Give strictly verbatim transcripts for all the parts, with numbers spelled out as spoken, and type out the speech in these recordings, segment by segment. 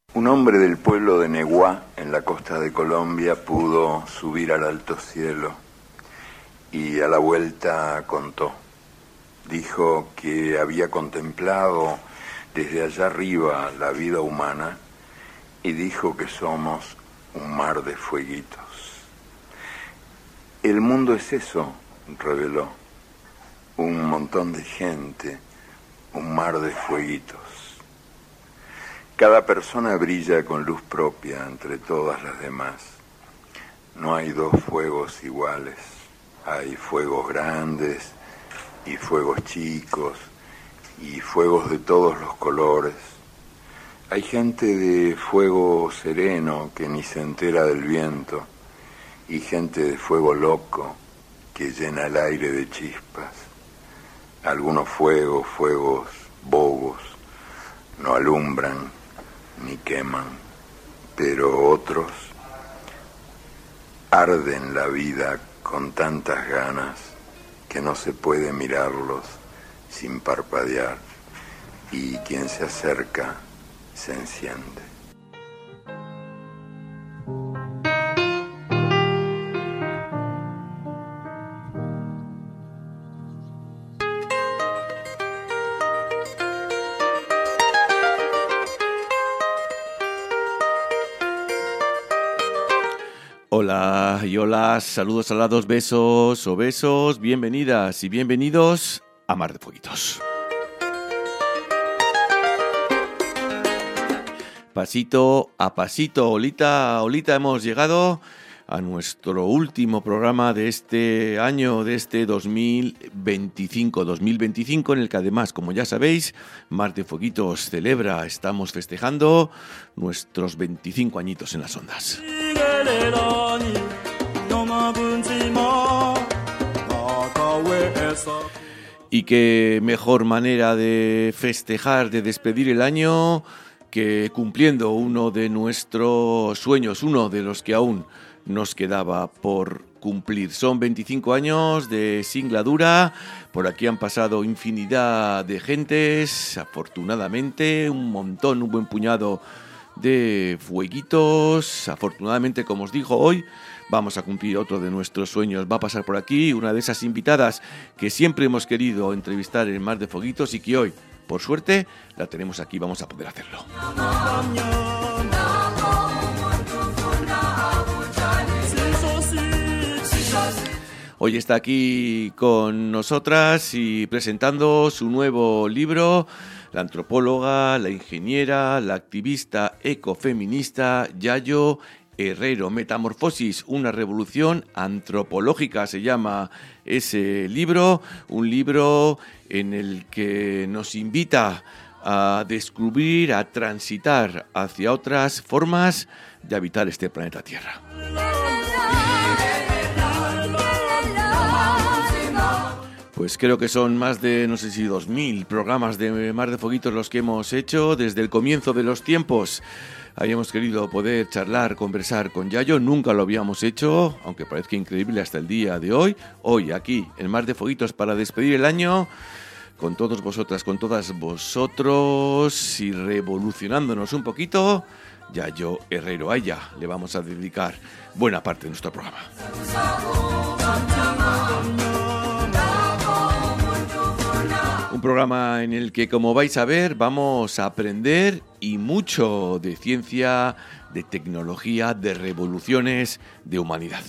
Un hombre del pueblo de Neguá, en la costa de Colombia, pudo subir al alto cielo y a la vuelta contó. Dijo que había contemplado desde allá arriba la vida humana y dijo que somos un mar de fueguitos. El mundo es eso, reveló, un montón de gente, un mar de fueguitos. Cada persona brilla con luz propia entre todas las demás. No hay dos fuegos iguales. Hay fuegos grandes y fuegos chicos y fuegos de todos los colores. Hay gente de fuego sereno que ni se entera del viento y gente de fuego loco que llena el aire de chispas. Algunos fuegos, fuegos bobos, no alumbran ni queman, pero otros arden la vida con tantas ganas que no se puede mirarlos sin parpadear, y quien se acerca se enciende. Hola y hola, saludos alados, besos o besos, bienvenidas y bienvenidos a Mar de Fueguitos. Pasito a pasito, olita a olita, hemos llegado a nuestro último programa de este año, de este dos mil veinticinco, en el que además, como ya sabéis, Mar de Fueguitos celebra, estamos festejando nuestros veinticinco añitos en las ondas. Y qué mejor manera de festejar, de despedir el año, que cumpliendo uno de nuestros sueños, uno de los que aún nos quedaba por cumplir. Son veinticinco años de singladura, por aquí han pasado infinidad de gentes, afortunadamente, un montón, un buen puñado de fueguitos. Afortunadamente, como os digo, hoy vamos a cumplir otro de nuestros sueños. Va a pasar por aquí una de esas invitadas que siempre hemos querido entrevistar en Mar de Fueguitos y que hoy, por suerte, la tenemos aquí, vamos a poder hacerlo. Hoy está aquí con nosotras y presentando su nuevo libro, la antropóloga, la ingeniera, la activista ecofeminista Yayo Herrero. Metamorfosis, una revolución antropológica, se llama ese libro, un libro en el que nos invita a descubrir, a transitar hacia otras formas de habitar este planeta Tierra. Pues creo que son más de, no sé si dos mil programas de Mar de Fueguitos los que hemos hecho desde el comienzo de los tiempos. Habíamos querido poder charlar, conversar con Yayo, nunca lo habíamos hecho, aunque parezca increíble hasta el día de hoy. Hoy aquí en Mar de Fueguitos para despedir el año con todos vosotras, con todas vosotros y revolucionándonos un poquito, Yayo Herrero. A ella le vamos a dedicar buena parte de nuestro programa. Un programa en el que, como vais a ver, vamos a aprender y mucho de ciencia, de tecnología, de revoluciones, de humanidad.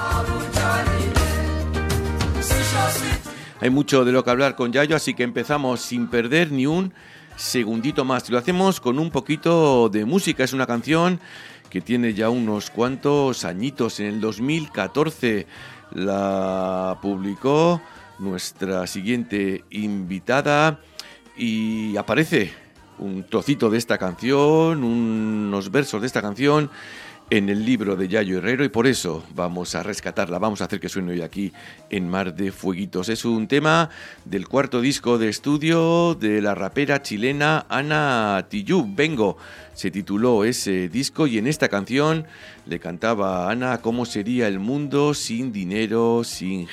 Hay mucho de lo que hablar con Yayo, así que empezamos sin perder ni un segundito más. Y lo hacemos con un poquito de música. Es una canción que tiene ya unos cuantos añitos. En el dos mil catorce la publicó nuestra siguiente invitada y aparece un trocito de esta canción, unos versos de esta canción en el libro de Yayo Herrero, y por eso vamos a rescatarla, vamos a hacer que suene hoy aquí en Mar de Fueguitos. Es un tema del cuarto disco de estudio de la rapera chilena Ana Tijoux. Vengo, se tituló ese disco, y en esta canción le cantaba a Ana cómo sería el mundo sin dinero, sin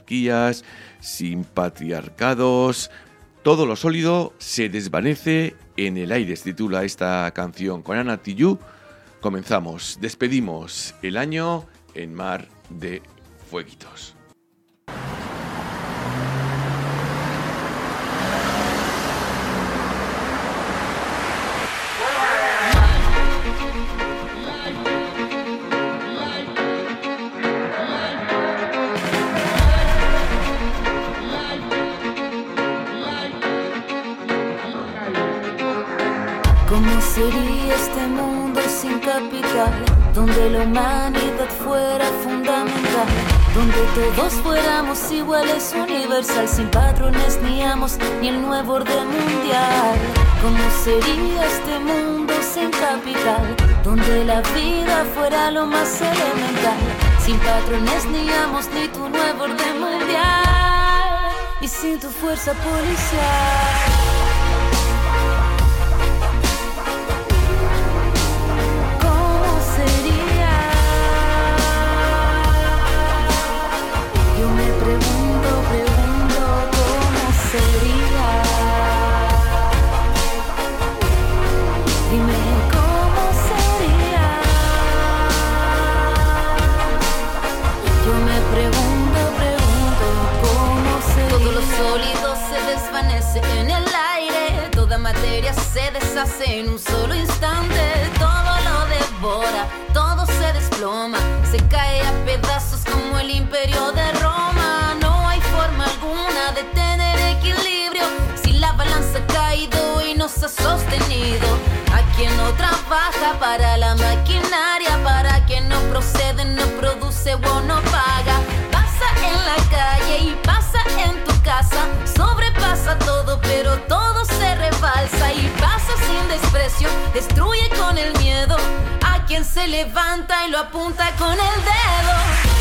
jerarquías, sin patriarcados. Todo lo sólido se desvanece en el aire se titula esta canción. Con Ana Tijoux comenzamos, despedimos el año en Mar de Fueguitos. ¿Cómo sería este mundo sin capital? Donde la humanidad fuera fundamental, donde todos fuéramos iguales, universal, sin patrones ni amos, ni el nuevo orden mundial. ¿Cómo sería este mundo sin capital? Donde la vida fuera lo más elemental, sin patrones ni amos, ni tu nuevo orden mundial, y sin tu fuerza policial. En el aire, toda materia se deshace en un solo instante. Todo lo devora, todo se desploma, se cae a pedazos como el imperio de Roma. No hay forma alguna de tener equilibrio si la balanza ha caído y no se ha sostenido. A quien no trabaja para la maquinaria, para quien no procede, no produce o no paga. Pasa en la calle y pasa en tu casa, sobrepasa todo, pero todo se rebalsa y pasa sin desprecio, destruye con el miedo a quien se levanta y lo apunta con el dedo.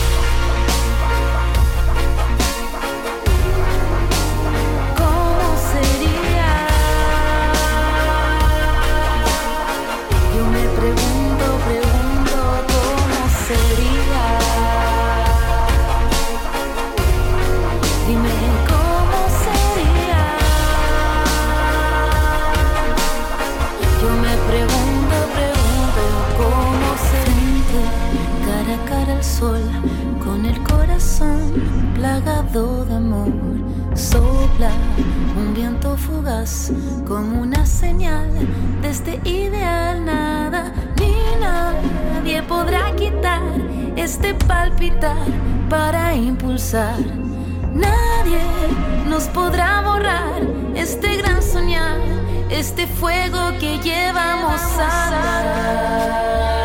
Sol, con el corazón plagado de amor, sopla un viento fugaz como una señal de este ideal. Nada ni nadie podrá quitar este palpitar para impulsar. Nadie nos podrá borrar este gran soñar, este fuego que llevamos a dar.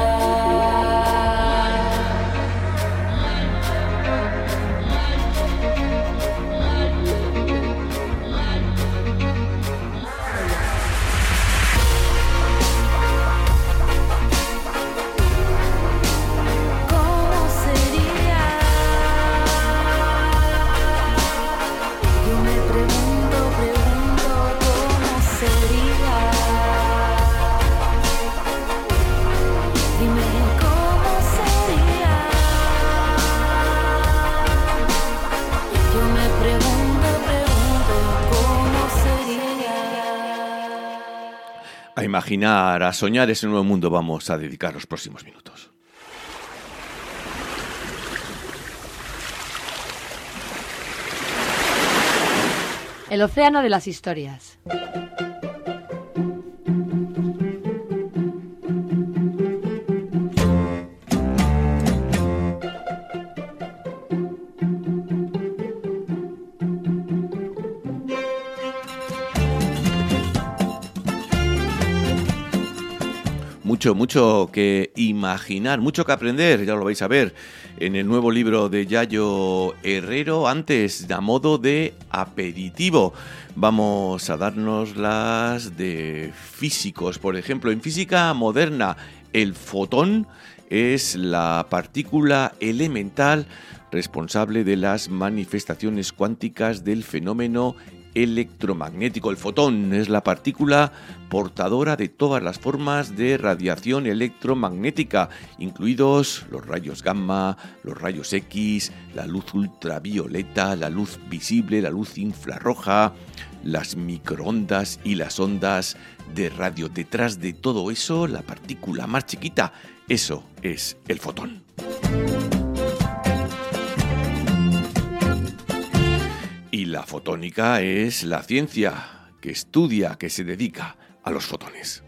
A imaginar, a soñar ese nuevo mundo vamos a dedicar los próximos minutos. El océano de las historias. Mucho, mucho que imaginar, mucho que aprender, ya lo vais a ver en el nuevo libro de Yayo Herrero. Antes, a modo de aperitivo, vamos a darnos las de físicos. Por ejemplo, en física moderna, el fotón es la partícula elemental responsable de las manifestaciones cuánticas del fenómeno electromagnético. El fotón es la partícula portadora de todas las formas de radiación electromagnética, incluidos los rayos gamma, los rayos X, la luz ultravioleta, la luz visible, la luz infrarroja, las microondas y las ondas de radio. Detrás de todo eso, la partícula más chiquita, eso es el fotón. Y la fotónica es la ciencia que estudia, que se dedica a los fotones.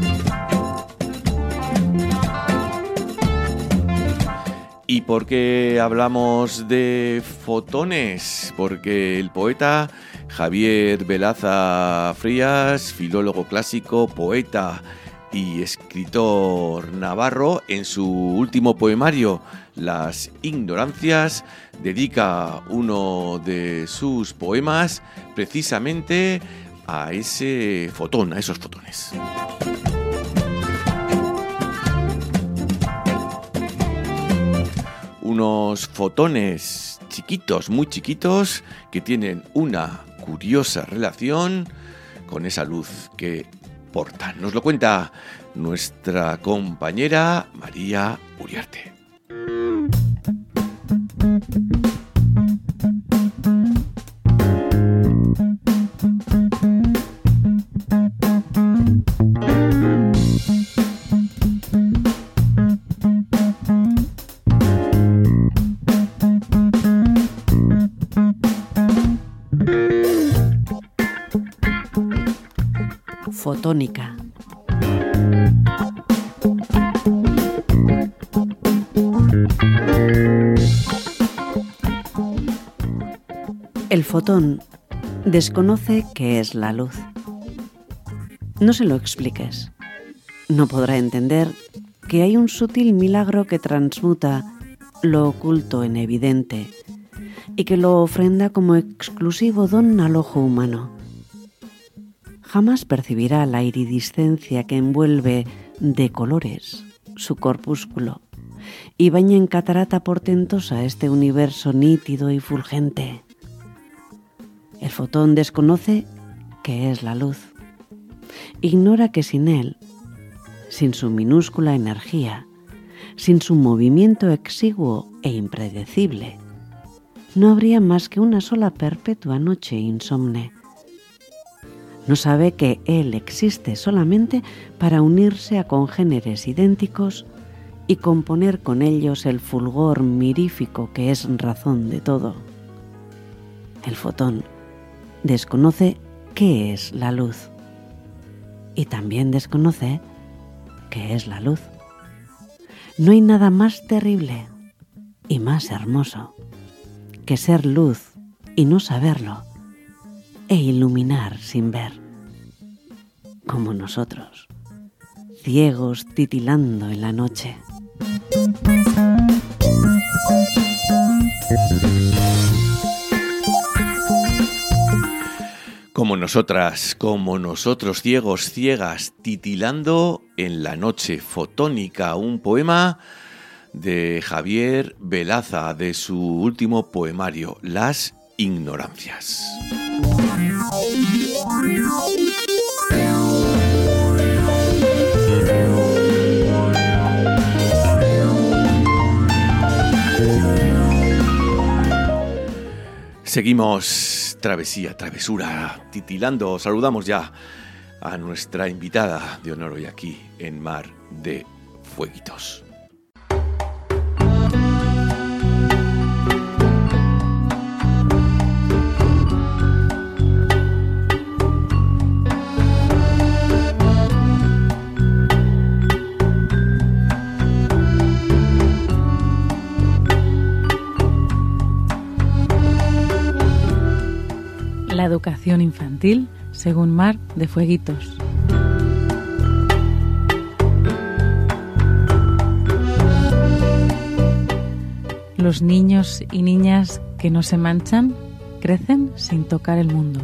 ¿Y por qué hablamos de fotones? Porque el poeta Javier Velaza Frías, filólogo clásico, poeta y escritor navarro, en su último poemario, Las Ignorancias, dedica uno de sus poemas precisamente a ese fotón, a esos fotones. Unos fotones chiquitos, muy chiquitos, que tienen una curiosa relación con esa luz que portan. Nos lo cuenta nuestra compañera María Uriarte. Fotónica. El fotón desconoce qué es la luz. No se lo expliques. No podrá entender que hay un sutil milagro que transmuta lo oculto en evidente y que lo ofrenda como exclusivo don al ojo humano. Jamás percibirá la iridiscencia que envuelve de colores su corpúsculo y baña en catarata portentosa este universo nítido y fulgente. El fotón desconoce qué es la luz. Ignora que sin él, sin su minúscula energía, sin su movimiento exiguo e impredecible, no habría más que una sola perpetua noche insomne. No sabe que él existe solamente para unirse a congéneres idénticos y componer con ellos el fulgor mirífico que es razón de todo. El fotón desconoce qué es la luz y también desconoce qué es la luz. No hay nada más terrible y más hermoso que ser luz y no saberlo, e iluminar sin ver, como nosotros, ciegos titilando en la noche. Como nosotras, como nosotros, ciegos, ciegas, titilando en la noche. Fotónica, un poema de Javier Velaza, de su último poemario, Las Ignorancias. Seguimos travesía, travesura, titilando. Saludamos ya a nuestra invitada de honor hoy aquí en Mar de Fueguitos. La educación infantil según Mar de Fueguitos. Los niños y niñas que no se manchan crecen sin tocar el mundo.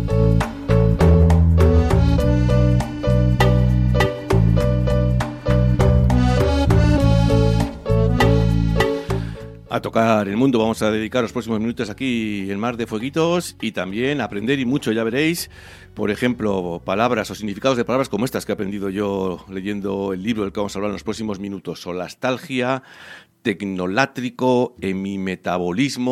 A tocar el mundo vamos a dedicar los próximos minutos aquí en Mar de Fueguitos y también a aprender y mucho, ya veréis, por ejemplo, palabras o significados de palabras como estas que he aprendido yo leyendo el libro del que vamos a hablar en los próximos minutos: solastalgia, tecnolátrico, hemimetabolismo,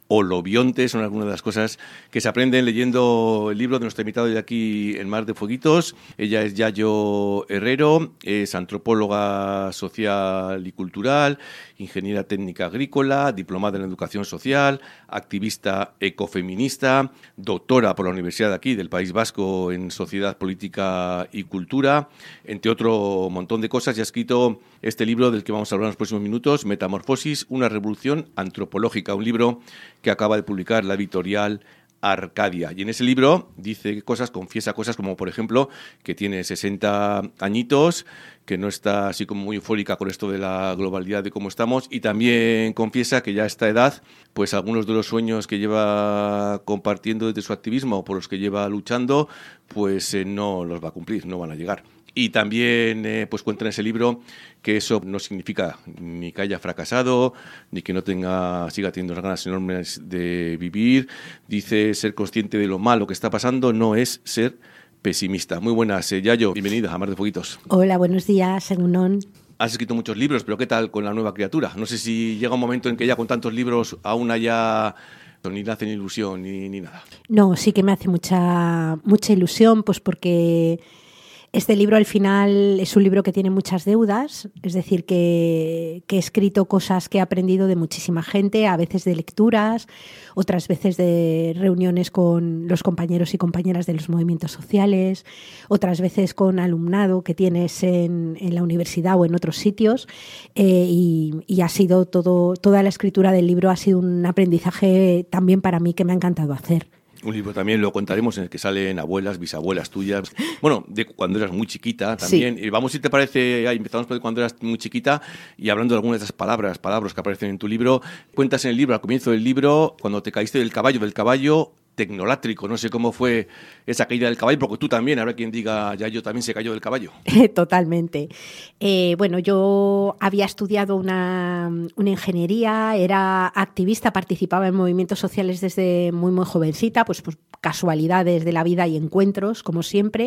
holobionte, son algunas de las cosas que se aprenden leyendo el libro de nuestra invitada de aquí, En Mar de Fueguitos. Ella es Yayo Herrero, es antropóloga social y cultural, ingeniera técnica agrícola, diplomada en educación social, activista ecofeminista, doctora por la Universidad de aquí, del País Vasco, en sociedad, política y cultura, entre otro montón de cosas, y ha escrito este libro del que vamos a hablar en los próximos minutos, Metamorfosis, una revolución antropológica, un libro que acaba de publicar la editorial Arcadia. Y en ese libro dice cosas, confiesa cosas como, por ejemplo, que tiene sesenta añitos, que no está así como muy eufórica con esto de la globalidad de cómo estamos, y también confiesa que ya a esta edad, pues algunos de los sueños que lleva compartiendo desde su activismo o por los que lleva luchando, pues eh, no los va a cumplir, no van a llegar. Y también eh, pues cuenta en ese libro que eso no significa ni que haya fracasado, ni que no tenga siga teniendo unas ganas enormes de vivir. Dice ser consciente de lo malo que está pasando no es ser pesimista. Muy buenas, eh, Yayo, bienvenida a Mar de Fueguitos. Hola, buenos días, Egunon. Has escrito muchos libros, pero ¿qué tal con la nueva criatura? No sé si llega un momento en que ya con tantos libros aún haya... ni le hacen ilusión ni, ni nada. No, sí que me hace mucha, mucha ilusión, pues porque... Este libro al final es un libro que tiene muchas deudas, es decir, que, que he escrito cosas que he aprendido de muchísima gente, a veces de lecturas, otras veces de reuniones con los compañeros y compañeras de los movimientos sociales, otras veces con alumnado que tienes en, en la universidad o en otros sitios, eh, y, y ha sido todo, toda la escritura del libro ha sido un aprendizaje también para mí que me ha encantado hacer. Un libro también lo contaremos en el que salen abuelas, bisabuelas tuyas. Bueno, de cuando eras muy chiquita también. Sí. Vamos, si te parece, ahí empezamos por cuando eras muy chiquita y hablando de algunas de esas palabras, palabras que aparecen en tu libro. Cuentas en el libro, al comienzo del libro, cuando te caíste del caballo, del caballo tecnolátrico. No sé cómo fue esa caída del caballo, porque tú también, habrá quien diga, ya yo también se cayó del caballo. Totalmente. Eh, bueno, yo había estudiado una, una ingeniería, era activista, participaba en movimientos sociales desde muy, muy jovencita, pues, pues casualidades de la vida y encuentros, como siempre.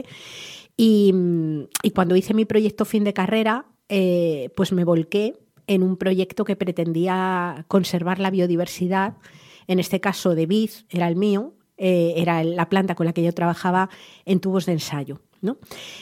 Y, y cuando hice mi proyecto fin de carrera, eh, pues me volqué en un proyecto que pretendía conservar la biodiversidad, en este caso de vid, era el mío, eh, era la planta con la que yo trabajaba en tubos de ensayo, ¿no?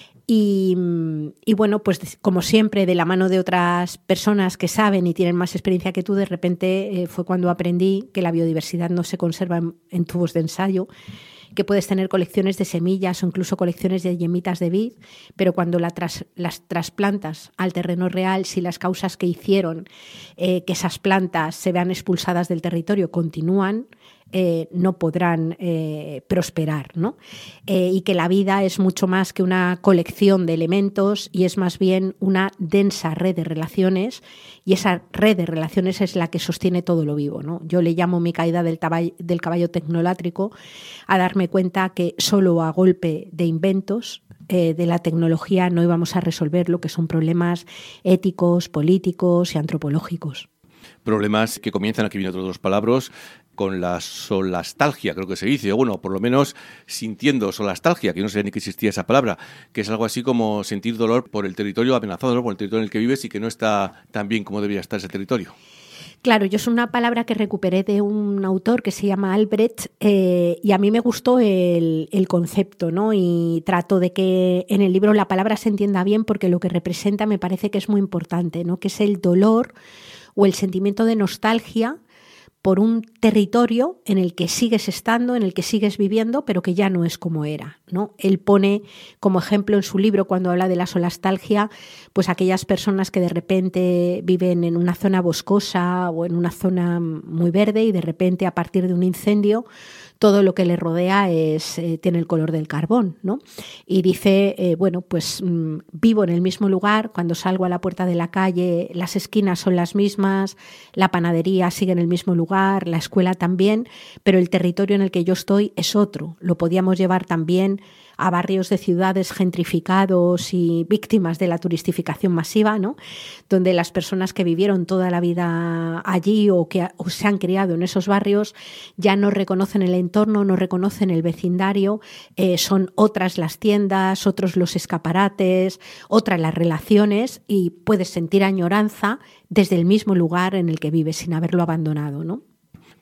Y, y bueno, pues como siempre, de la mano de otras personas que saben y tienen más experiencia que tú, de repente eh, fue cuando aprendí que la biodiversidad no se conserva en, en tubos de ensayo, que puedes tener colecciones de semillas o incluso colecciones de yemitas de vid, pero cuando la tras, las trasplantas al terreno real, si las causas que hicieron eh, que esas plantas se vean expulsadas del territorio continúan, eh, no podrán eh, prosperar, ¿no? Eh, y que la vida es mucho más que una colección de elementos y es más bien una densa red de relaciones, y esa red de relaciones es la que sostiene todo lo vivo, ¿no? Yo le llamo mi caída del, taballo, del caballo tecnolátrico a darme cuenta que solo a golpe de inventos eh, de la tecnología no íbamos a resolver lo que son problemas éticos, políticos y antropológicos. Problemas que comienzan, aquí vienen otras dos palabras, con la solastalgia, creo que se dice, o bueno, por lo menos sintiendo solastalgia, que no sé ni que existía esa palabra, que es algo así como sentir dolor por el territorio amenazado, ¿no? Por el territorio en el que vives y que no está tan bien como debería estar ese territorio. Claro, yo es una palabra que recuperé de un autor que se llama Albrecht, eh, y a mí me gustó el, el concepto, ¿no? Y trato de que en el libro la palabra se entienda bien porque lo que representa me parece que es muy importante, ¿no? Que es el dolor o el sentimiento de nostalgia por un territorio en el que sigues estando, en el que sigues viviendo, pero que ya no es como era, ¿no? Él pone como ejemplo en su libro, cuando habla de la solastalgia, pues aquellas personas que de repente viven en una zona boscosa o en una zona muy verde y de repente a partir de un incendio todo lo que le rodea es, eh, tiene el color del carbón, ¿no? Y dice, eh, bueno, pues mmm, vivo en el mismo lugar, cuando salgo a la puerta de la calle, las esquinas son las mismas, la panadería sigue en el mismo lugar, la escuela también, pero el territorio en el que yo estoy es otro. Lo podíamos llevar también a barrios de ciudades gentrificados y víctimas de la turistificación masiva, ¿no? Donde las personas que vivieron toda la vida allí o que o se han criado en esos barrios ya no reconocen el entorno, no reconocen el vecindario, eh, son otras las tiendas, otros los escaparates, otras las relaciones, y puedes sentir añoranza desde el mismo lugar en el que vives sin haberlo abandonado, ¿no?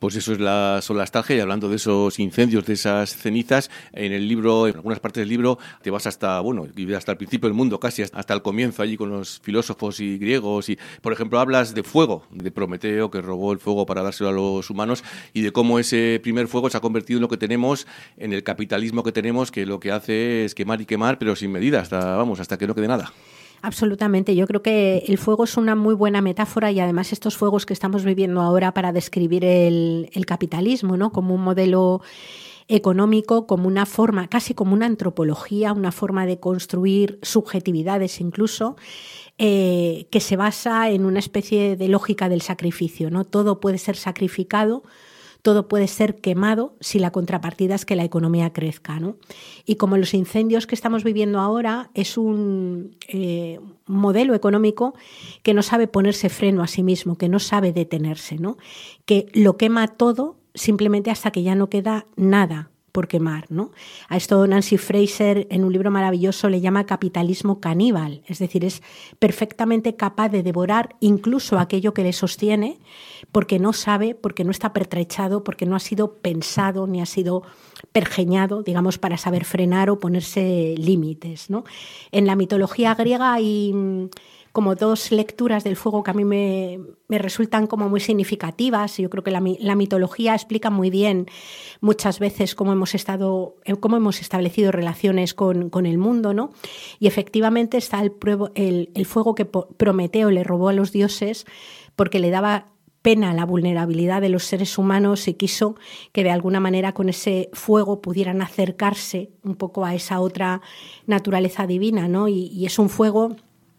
Pues eso es la solastalgia, y hablando de esos incendios, de esas cenizas, en el libro, en algunas partes del libro, te vas hasta, bueno, hasta el principio del mundo, casi hasta el comienzo, allí con los filósofos y griegos, y por ejemplo hablas de fuego, de Prometeo, que robó el fuego para dárselo a los humanos, y de cómo ese primer fuego se ha convertido en lo que tenemos, en el capitalismo que tenemos, que lo que hace es quemar y quemar, pero sin medida, hasta, vamos, hasta que no quede nada. Absolutamente. Yo creo que el fuego es una muy buena metáfora, y además estos fuegos que estamos viviendo ahora para describir el, el capitalismo, ¿no? Como un modelo económico, como una forma, casi como una antropología, una forma de construir subjetividades incluso, eh, que se basa en una especie de lógica del sacrificio, ¿no? Todo puede ser sacrificado, todo puede ser quemado si la contrapartida es que la economía crezca, ¿no? Y como los incendios que estamos viviendo ahora es un eh, modelo económico que no sabe ponerse freno a sí mismo, que no sabe detenerse, ¿no? Que lo quema todo simplemente hasta que ya no queda nada por quemar, ¿no? A esto Nancy Fraser, en un libro maravilloso, le llama capitalismo caníbal, es decir, es perfectamente capaz de devorar incluso aquello que le sostiene, porque no sabe, porque no está pertrechado, porque no ha sido pensado ni ha sido pergeñado, digamos, para saber frenar o ponerse límites, ¿no? En la mitología griega hay como dos lecturas del fuego que a mí me, me resultan como muy significativas. Yo creo que la, la mitología explica muy bien muchas veces cómo hemos estado, cómo hemos establecido relaciones con, con el mundo, ¿no? Y efectivamente está el, el, el fuego que Prometeo le robó a los dioses porque le daba pena la vulnerabilidad de los seres humanos y quiso que de alguna manera con ese fuego pudieran acercarse un poco a esa otra naturaleza divina, ¿no? Y, y es un fuego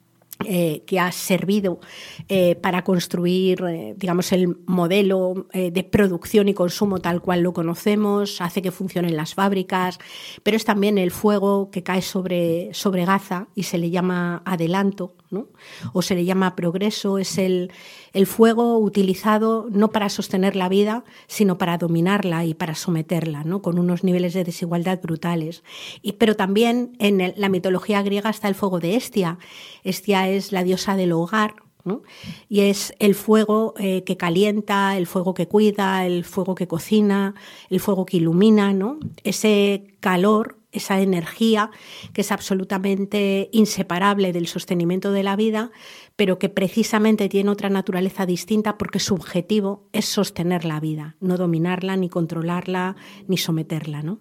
Eh, que ha servido eh, para construir, eh, digamos, el modelo eh, de producción y consumo tal cual lo conocemos, hace que funcionen las fábricas, pero es también el fuego que cae sobre, sobre Gaza y se le llama adelanto, ¿no? O se le llama progreso. Es el, el fuego utilizado no para sostener la vida, sino para dominarla y para someterla, ¿no? Con unos niveles de desigualdad brutales. Y, pero también en el, la mitología griega está el fuego de Hestia. Hestia es la diosa del hogar, ¿no? Y es el fuego eh, que calienta, el fuego que cuida, el fuego que cocina, el fuego que ilumina, ¿no? Ese calor, esa energía que es absolutamente inseparable del sostenimiento de la vida, pero que precisamente tiene otra naturaleza distinta porque su objetivo es sostener la vida, no dominarla, ni controlarla, ni someterla, ¿no?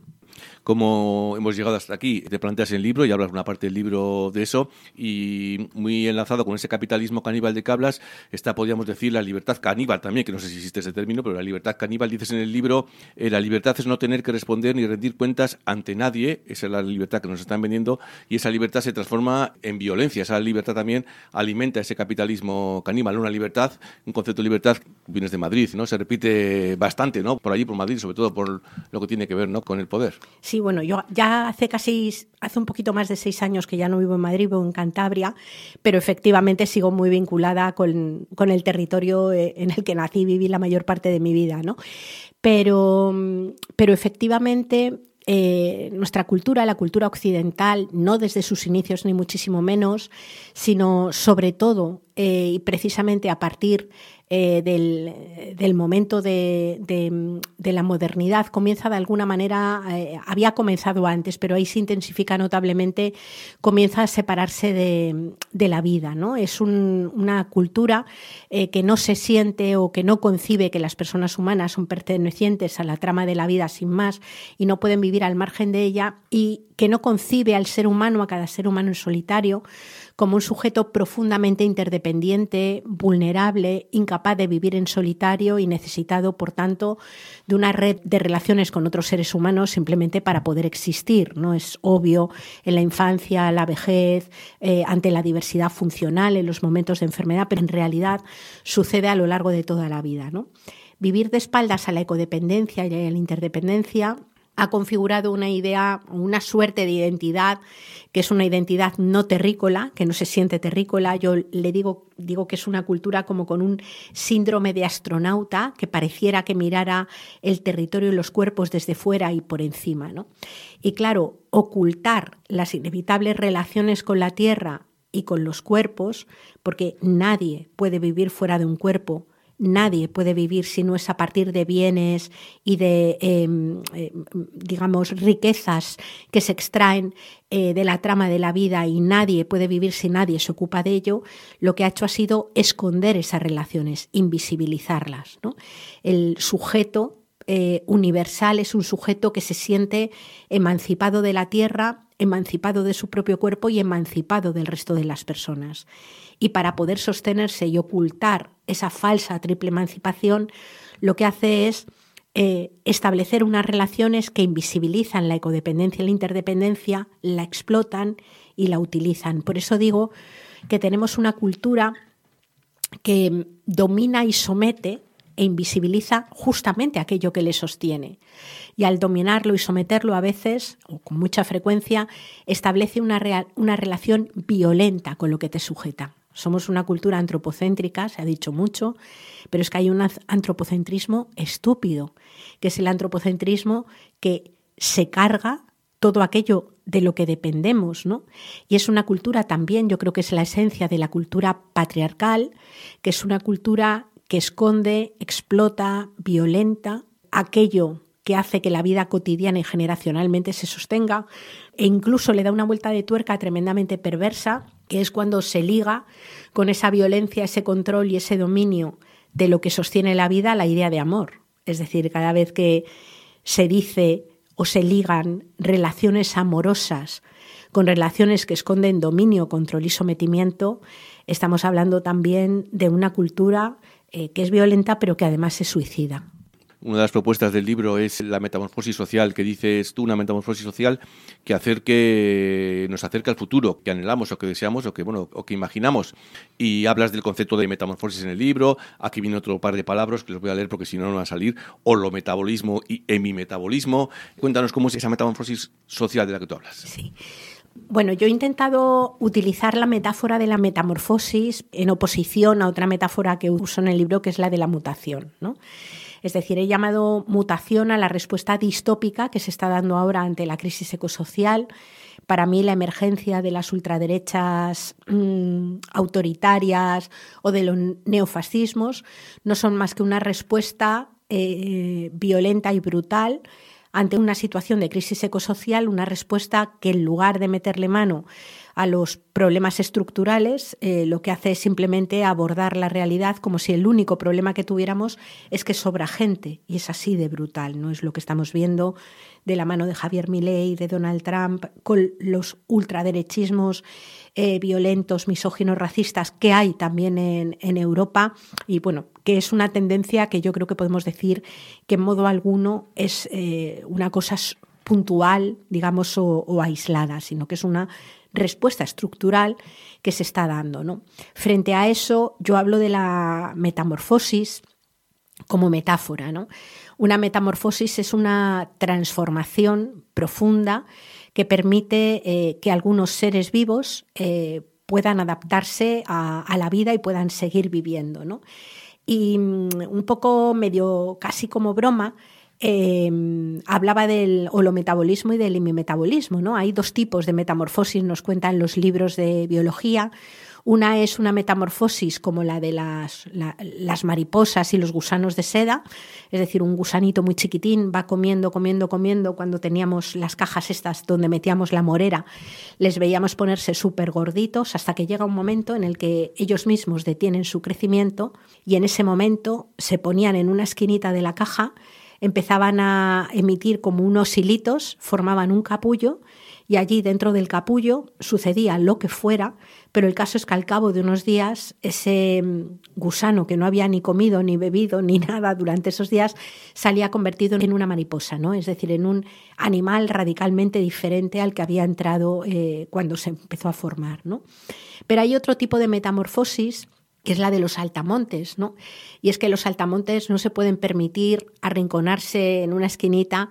Cómo hemos llegado hasta aquí. Te planteas el libro y hablas una parte del libro de eso, y muy enlazado con ese capitalismo caníbal de que hablas está, podríamos decir, la libertad caníbal también, que no sé si existe ese término, pero la libertad caníbal, dices en el libro, eh, la libertad es no tener que responder ni rendir cuentas ante nadie. Esa es la libertad que nos están vendiendo, y esa libertad se transforma en violencia. Esa libertad también alimenta ese capitalismo caníbal. Una libertad, un concepto de libertad, vienes de Madrid, ¿no? Se repite bastante, ¿no? Por allí, por Madrid, sobre todo por lo que tiene que ver, ¿no?, con el poder. Sí, bueno, yo ya hace casi, hace un poquito más de seis años que ya no vivo en Madrid, vivo en Cantabria, pero efectivamente sigo muy vinculada con, con el territorio en el que nací y viví la mayor parte de mi vida, ¿no? Pero, pero efectivamente eh, nuestra cultura, la cultura occidental, no desde sus inicios ni muchísimo menos, sino sobre todo eh, y precisamente a partir Eh, del, del momento de, de, de la modernidad, comienza de alguna manera, eh, había comenzado antes, pero ahí se intensifica notablemente, comienza a separarse de, de la vida, ¿no? Es un, una cultura eh, que no se siente o que no concibe que las personas humanas son pertenecientes a la trama de la vida sin más y no pueden vivir al margen de ella, y que no concibe al ser humano, a cada ser humano en solitario, como un sujeto profundamente interdependiente, vulnerable, incapaz de vivir en solitario y necesitado, por tanto, de una red de relaciones con otros seres humanos simplemente para poder existir, ¿no? Es obvio en la infancia, la vejez, eh, ante la diversidad funcional, en los momentos de enfermedad, pero en realidad sucede a lo largo de toda la vida, ¿no? Vivir de espaldas a la ecodependencia y a la interdependencia ha configurado una idea, una suerte de identidad que es una identidad no terrícola, que no se siente terrícola. Yo le digo, digo que es una cultura como con un síndrome de astronauta, que pareciera que mirara el territorio y los cuerpos desde fuera y por encima, ¿no? Y claro, ocultar las inevitables relaciones con la tierra y con los cuerpos, porque nadie puede vivir fuera de un cuerpo, nadie puede vivir si no es a partir de bienes y de, eh, eh, digamos, riquezas que se extraen eh, de la trama de la vida, y nadie puede vivir si nadie se ocupa de ello, lo que ha hecho ha sido esconder esas relaciones, invisibilizarlas, ¿no? El sujeto eh, universal es un sujeto que se siente emancipado de la tierra, emancipado de su propio cuerpo y emancipado del resto de las personas. Y para poder sostenerse y ocultar esa falsa triple emancipación, lo que hace es eh, establecer unas relaciones que invisibilizan la ecodependencia y la interdependencia, la explotan y la utilizan. Por eso digo que tenemos una cultura que domina y somete e invisibiliza justamente aquello que le sostiene. Y al dominarlo y someterlo, a veces, o con mucha frecuencia, establece una, real, una relación violenta con lo que te sujeta. Somos una cultura antropocéntrica, se ha dicho mucho, pero es que hay un antropocentrismo estúpido, que es el antropocentrismo que se carga todo aquello de lo que dependemos, ¿no? Y es una cultura también, yo creo que es la esencia de la cultura patriarcal, que es una cultura que esconde, explota, violenta aquello que hace que la vida cotidiana y generacionalmente se sostenga, e incluso le da una vuelta de tuerca tremendamente perversa, que es cuando se liga con esa violencia, ese control y ese dominio de lo que sostiene la vida, la idea de amor. Es decir, cada vez que se dice o se ligan relaciones amorosas con relaciones que esconden dominio, control y sometimiento, estamos hablando también de una cultura eh, que es violenta, pero que además es suicida. Una de las propuestas del libro es la metamorfosis social, que dices tú, una metamorfosis social que acerque, nos acerca al futuro, que anhelamos o que deseamos o que, bueno, o que imaginamos. Y hablas del concepto de metamorfosis en el libro. Aquí viene otro par de palabras que los voy a leer porque si no, no van a salir. Holometabolismo y hemimetabolismo. Cuéntanos cómo es esa metamorfosis social de la que tú hablas. Sí. Bueno, yo he intentado utilizar la metáfora de la metamorfosis en oposición a otra metáfora que uso en el libro, que es la de la mutación, ¿no? Es decir, he llamado mutación a la respuesta distópica que se está dando ahora ante la crisis ecosocial. Para mí, la emergencia de las ultraderechas mmm, autoritarias o de los neofascismos no son más que una respuesta eh, violenta y brutal ante una situación de crisis ecosocial, una respuesta que en lugar de meterle mano a los problemas estructurales, eh, lo que hace es simplemente abordar la realidad como si el único problema que tuviéramos es que sobra gente, y es así de brutal, ¿no? Es lo que estamos viendo de la mano de Javier Milei, de Donald Trump, con los ultraderechismos eh, violentos, misóginos, racistas que hay también en, en Europa, y bueno, que es una tendencia que yo creo que podemos decir que en modo alguno es eh, una cosa puntual, digamos, o, o aislada, sino que es una respuesta estructural que se está dando, ¿no? Frente a eso, yo hablo de la metamorfosis como metáfora, ¿no? Una metamorfosis es una transformación profunda que permite eh, que algunos seres vivos eh, puedan adaptarse a, a la vida y puedan seguir viviendo, ¿no? Y um, un poco medio casi como broma, Eh, hablaba del holometabolismo y del hemimetabolismo, ¿no? Hay dos tipos de metamorfosis, nos cuentan los libros de biología. Una es una metamorfosis como la de las, la, las mariposas y los gusanos de seda, es decir, un gusanito muy chiquitín va comiendo, comiendo, comiendo. Cuando teníamos las cajas estas donde metíamos la morera, les veíamos ponerse súper gorditos hasta que llega un momento en el que ellos mismos detienen su crecimiento y en ese momento se ponían en una esquinita de la caja, empezaban a emitir como unos hilitos, formaban un capullo y allí dentro del capullo sucedía lo que fuera, pero el caso es que al cabo de unos días ese gusano que no había ni comido ni bebido ni nada durante esos días salía convertido en una mariposa, ¿no? Es decir, en un animal radicalmente diferente al que había entrado eh, cuando se empezó a formar, ¿no? Pero hay otro tipo de metamorfosis que es la de los saltamontes, ¿no? Y es que los saltamontes no se pueden permitir arrinconarse en una esquinita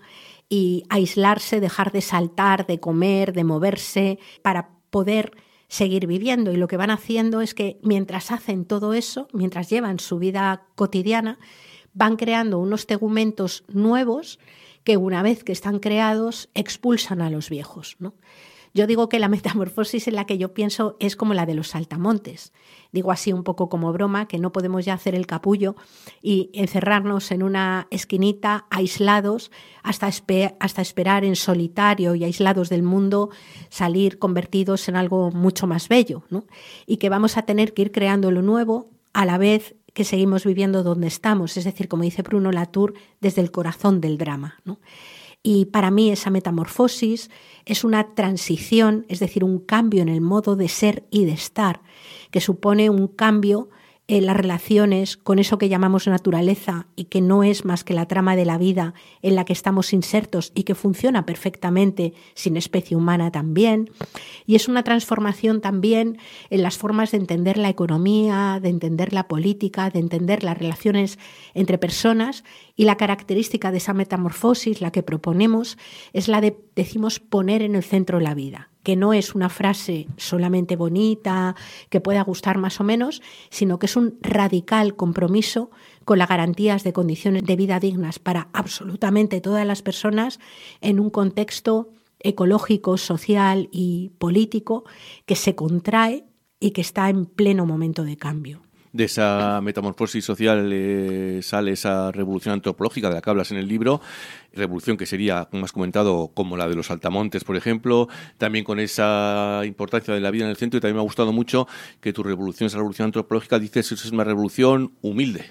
y aislarse, dejar de saltar, de comer, de moverse, para poder seguir viviendo. Y lo que van haciendo es que mientras hacen todo eso, mientras llevan su vida cotidiana, van creando unos tegumentos nuevos que una vez que están creados expulsan a los viejos, ¿no? Yo digo que la metamorfosis en la que yo pienso es como la de los saltamontes. Digo así un poco como broma, que no podemos ya hacer el capullo y encerrarnos en una esquinita aislados hasta, espe- hasta esperar en solitario y aislados del mundo salir convertidos en algo mucho más bello, ¿no? Y que vamos a tener que ir creando lo nuevo a la vez que seguimos viviendo donde estamos, es decir, como dice Bruno Latour, desde el corazón del drama, ¿no? Y para mí esa metamorfosis es una transición, es decir, un cambio en el modo de ser y de estar, que supone un cambio en las relaciones con eso que llamamos naturaleza y que no es más que la trama de la vida en la que estamos insertos y que funciona perfectamente sin especie humana también. Y es una transformación también en las formas de entender la economía, de entender la política, de entender las relaciones entre personas, y la característica de esa metamorfosis, la que proponemos, es la de, decimos, poner en el centro la vida, que no es una frase solamente bonita, que pueda gustar más o menos, sino que es un radical compromiso con las garantías de condiciones de vida dignas para absolutamente todas las personas en un contexto ecológico, social y político que se contrae y que está en pleno momento de cambio. De esa metamorfosis social eh, sale esa revolución antropológica de la que hablas en el libro, revolución que sería, como has comentado, como la de los saltamontes, por ejemplo, también con esa importancia de la vida en el centro. Y también me ha gustado mucho que tu revolución, esa revolución antropológica, dices que es una revolución humilde.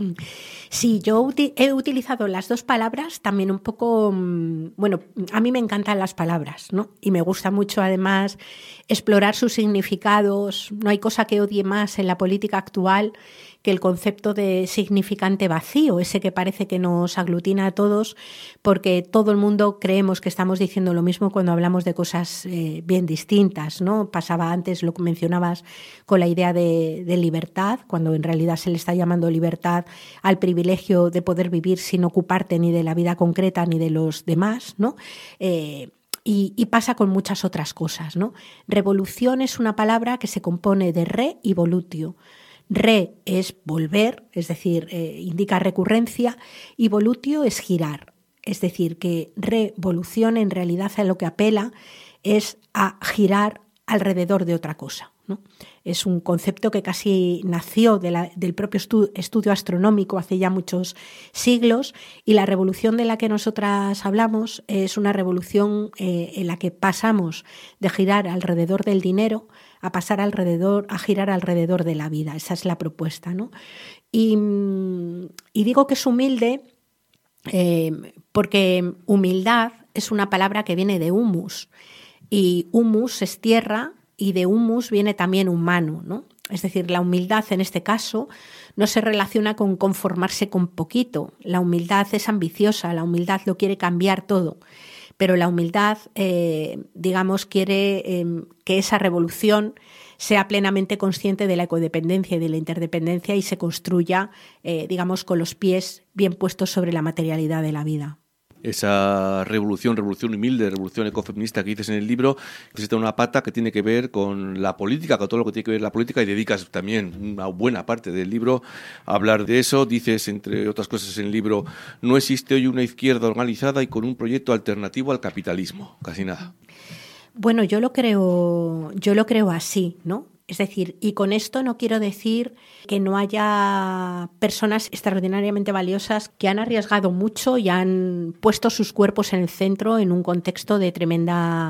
Sí, yo uti- he utilizado las dos palabras también un poco, bueno, a mí me encantan las palabras, ¿no? Y me gusta mucho además explorar sus significados. No hay cosa que odie más en la política actual que el concepto de significante vacío, ese que parece que nos aglutina a todos, porque todo el mundo creemos que estamos diciendo lo mismo cuando hablamos de cosas eh, bien distintas, ¿no? Pasaba antes, lo que mencionabas, con la idea de, de libertad, cuando en realidad se le está llamando libertad al privilegio de poder vivir sin ocuparte ni de la vida concreta ni de los demás, ¿no? Eh, Y, y pasa con muchas otras cosas, ¿no? Revolución es una palabra que se compone de re y volutio. Re es volver, es decir, eh, indica recurrencia, y volutio es girar. Es decir, que revolución en realidad a lo que apela es a girar alrededor de otra cosa, ¿no? Es un concepto que casi nació de la, del propio estu, estudio astronómico hace ya muchos siglos, y la revolución de la que nosotras hablamos es una revolución eh, en la que pasamos de girar alrededor del dinero a pasar alrededor, a girar alrededor de la vida. Esa es la propuesta, ¿no? Y, y digo que es humilde eh, porque humildad es una palabra que viene de humus, y humus es tierra, y de humus viene también humano, ¿no? Es decir, la humildad en este caso no se relaciona con conformarse con poquito. La humildad es ambiciosa, la humildad lo quiere cambiar todo. Pero la humildad, eh, digamos, quiere eh, que esa revolución sea plenamente consciente de la ecodependencia y de la interdependencia y se construya, eh, digamos, con los pies bien puestos sobre la materialidad de la vida. Esa revolución, revolución humilde, revolución ecofeminista que dices en el libro, existe una pata que tiene que ver con la política, con todo lo que tiene que ver la política, y dedicas también una buena parte del libro a hablar de eso. Dices, entre otras cosas en el libro, no existe hoy una izquierda organizada y con un proyecto alternativo al capitalismo. Casi nada. Bueno, yo lo creo, yo lo creo así, ¿no? Es decir, y con esto no quiero decir que no haya personas extraordinariamente valiosas que han arriesgado mucho y han puesto sus cuerpos en el centro en un contexto de tremenda,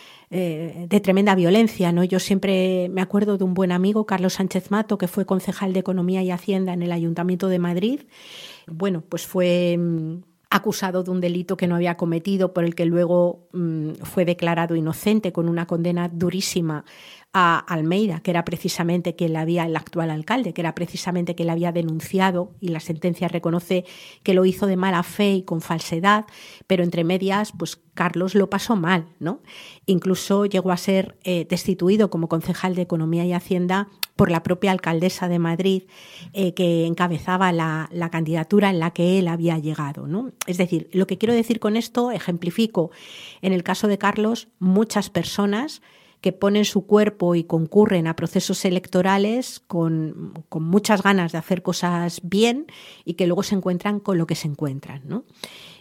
eh, de tremenda violencia, ¿no? Yo siempre me acuerdo de un buen amigo, Carlos Sánchez Mato, que fue concejal de Economía y Hacienda en el Ayuntamiento de Madrid. Bueno, pues fue acusado de un delito que no había cometido, por el que luego mmm, fue declarado inocente con una condena durísima a Almeida, que era precisamente quien le había, el actual alcalde, que era precisamente quien le había denunciado, y la sentencia reconoce que lo hizo de mala fe y con falsedad, pero entre medias, pues Carlos lo pasó mal, ¿no? Incluso llegó a ser eh, destituido como concejal de Economía y Hacienda por la propia alcaldesa de Madrid, eh, que encabezaba la, la candidatura en la que él había llegado, ¿no? Es decir, lo que quiero decir con esto, ejemplifico, en el caso de Carlos, muchas personas que ponen su cuerpo y concurren a procesos electorales con, con muchas ganas de hacer cosas bien y que luego se encuentran con lo que se encuentran, ¿no?